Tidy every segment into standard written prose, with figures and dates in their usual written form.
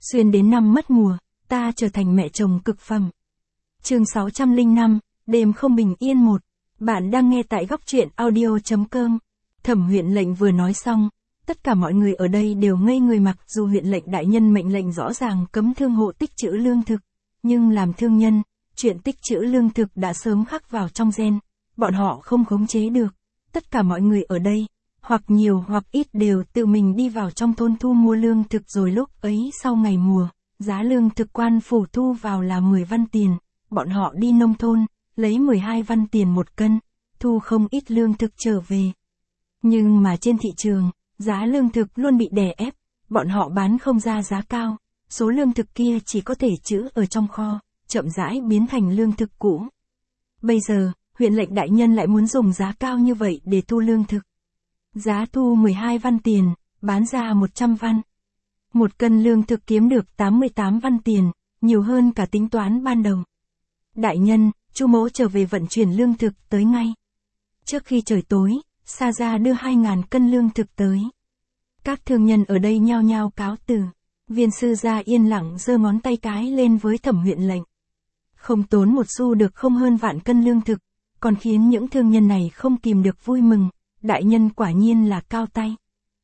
Xuyên đến năm mất mùa, ta trở thành mẹ chồng cực phẩm. Chương 605, đêm không bình yên 1. Bạn đang nghe tại góc truyện audio.com. Thẩm huyện lệnh vừa nói xong, tất cả mọi người ở đây đều ngây người mặc dù huyện lệnh đại nhân mệnh lệnh rõ ràng cấm thương hộ tích trữ lương thực. Nhưng làm thương nhân, chuyện tích trữ lương thực đã sớm khắc vào trong gen, bọn họ không khống chế được. Tất cả mọi người ở đây, hoặc nhiều hoặc ít đều tự mình đi vào trong thôn thu mua lương thực rồi lúc ấy sau ngày mùa, giá lương thực quan phủ thu vào là 10 văn tiền, bọn họ đi nông thôn, lấy 12 văn tiền một cân, thu không ít lương thực trở về. Nhưng mà trên thị trường, giá lương thực luôn bị đè ép, bọn họ bán không ra giá cao, số lương thực kia chỉ có thể trữ ở trong kho, chậm rãi biến thành lương thực cũ. Bây giờ, huyện lệnh đại nhân lại muốn dùng giá cao như vậy để thu lương thực. Giá thu 12 văn tiền, bán ra 100 văn. Một cân lương thực kiếm được 88 văn tiền, nhiều hơn cả tính toán ban đầu. Đại nhân, Chu mỗ trở về vận chuyển lương thực tới ngay. Trước khi trời tối, Sa Gia đưa 2.000 cân lương thực tới. Các thương nhân ở đây nhao nhao cáo từ. Viên sư gia yên lặng giơ ngón tay cái lên với Thẩm huyện lệnh. Không tốn một xu được không hơn vạn cân lương thực, còn khiến những thương nhân này không kìm được vui mừng. Đại nhân quả nhiên là cao tay.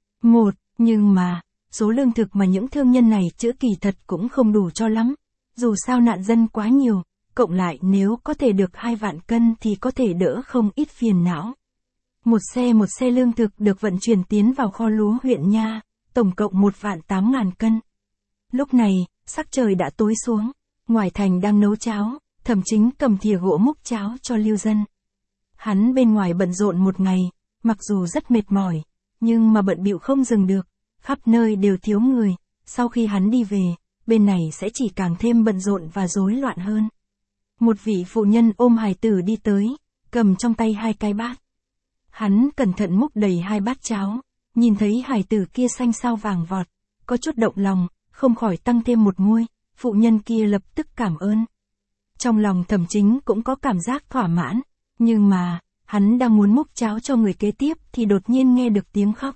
Nhưng mà, số lương thực mà những thương nhân này trữ kỳ thật cũng không đủ cho lắm. Dù sao nạn dân quá nhiều, cộng lại nếu có thể được 2 vạn cân thì có thể đỡ không ít phiền não. Một xe lương thực được vận chuyển tiến vào kho lúa huyện nha, tổng cộng 1.800.000 cân. Lúc này, sắc trời đã tối xuống, ngoài thành đang nấu cháo, Thẩm Chính cầm thìa gỗ múc cháo cho lưu dân. Hắn bên ngoài bận rộn một ngày, mặc dù rất mệt mỏi, nhưng mà bận bịu không dừng được, khắp nơi đều thiếu người, sau khi hắn đi về, bên này sẽ chỉ càng thêm bận rộn và rối loạn hơn. Một vị phụ nhân ôm hài tử đi tới, cầm trong tay 2 cái bát. Hắn cẩn thận múc đầy 2 bát cháo, nhìn thấy hài tử kia xanh xao vàng vọt, có chút động lòng, không khỏi tăng thêm một muôi, phụ nhân kia lập tức cảm ơn. Trong lòng Thẩm Chính cũng có cảm giác thỏa mãn, nhưng mà, hắn đang muốn múc cháo cho người kế tiếp thì đột nhiên nghe được tiếng khóc.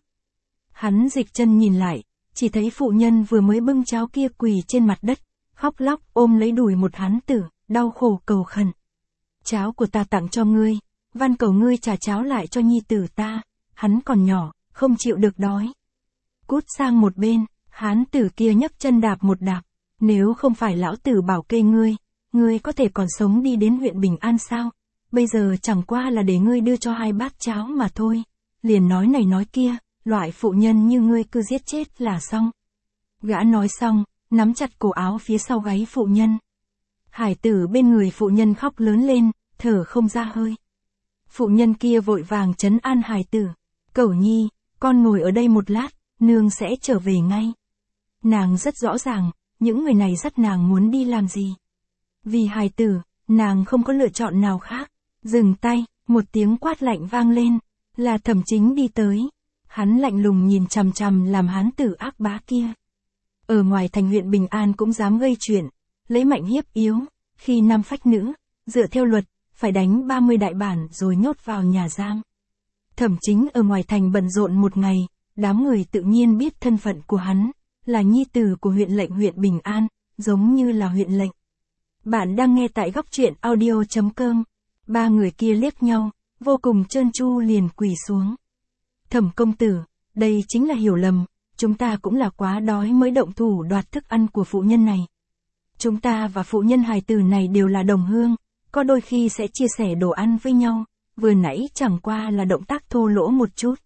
Hắn dịch chân nhìn lại, chỉ thấy phụ nhân vừa mới bưng cháo kia quỳ trên mặt đất, khóc lóc ôm lấy đùi một hán tử, đau khổ cầu khẩn. Cháo của ta tặng cho ngươi, van cầu ngươi trả cháo lại cho nhi tử ta, hắn còn nhỏ, không chịu được đói. Cút sang một bên, hán tử kia nhấc chân đạp một đạp, nếu không phải lão tử bảo kê ngươi có thể còn sống đi đến huyện Bình An sao? Bây giờ chẳng qua là để ngươi đưa cho 2 bát cháo mà thôi, liền nói này nói kia, loại phụ nhân như ngươi cứ giết chết là xong. Gã nói xong, nắm chặt cổ áo phía sau gáy phụ nhân. Hải tử bên người phụ nhân khóc lớn lên, thở không ra hơi. Phụ nhân kia vội vàng trấn an hải tử, cẩu nhi, con ngồi ở đây một lát, nương sẽ trở về ngay. Nàng rất rõ ràng, những người này dắt nàng muốn đi làm gì. Vì hải tử, nàng không có lựa chọn nào khác. Dừng tay, một tiếng quát lạnh vang lên, là Thẩm Chính đi tới. Hắn lạnh lùng nhìn chằm chằm làm hán tử ác bá kia. Ở ngoài thành huyện Bình An cũng dám gây chuyện, lấy mạnh hiếp yếu, khi nam phách nữ, dựa theo luật, phải đánh 30 đại bản rồi nhốt vào nhà giam. Thẩm Chính ở ngoài thành bận rộn một ngày, đám người tự nhiên biết thân phận của hắn, là nhi tử của huyện lệnh huyện Bình An, giống như là huyện lệnh. Bạn đang nghe tại góc truyện audio.com. 3 người kia liếc nhau, vô cùng trơn tru liền quỳ xuống. Thẩm công tử, đây chính là hiểu lầm, chúng ta cũng là quá đói mới động thủ đoạt thức ăn của phụ nhân này. Chúng ta và phụ nhân hài tử này đều là đồng hương, có đôi khi sẽ chia sẻ đồ ăn với nhau, vừa nãy chẳng qua là động tác thô lỗ một chút.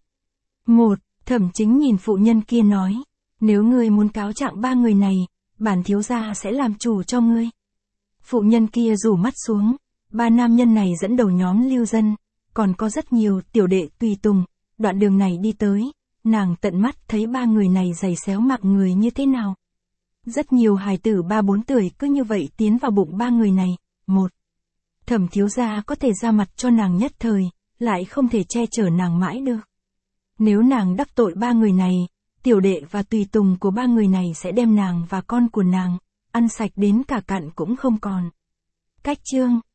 Thẩm Chính nhìn phụ nhân kia nói, nếu ngươi muốn cáo trạng 3 người này, bản thiếu gia sẽ làm chủ cho ngươi. Phụ nhân kia rủ mắt xuống. 3 nam nhân này dẫn đầu nhóm lưu dân, còn có rất nhiều tiểu đệ tùy tùng, đoạn đường này đi tới, nàng tận mắt thấy 3 người này giày xéo mặc người như thế nào. Rất nhiều hài tử 3-4 tuổi cứ như vậy tiến vào bụng 3 người này. Thẩm thiếu gia có thể ra mặt cho nàng nhất thời, lại không thể che chở nàng mãi được. Nếu nàng đắc tội 3 người này, tiểu đệ và tùy tùng của 3 người này sẽ đem nàng và con của nàng, ăn sạch đến cả cặn cũng không còn. Cách chương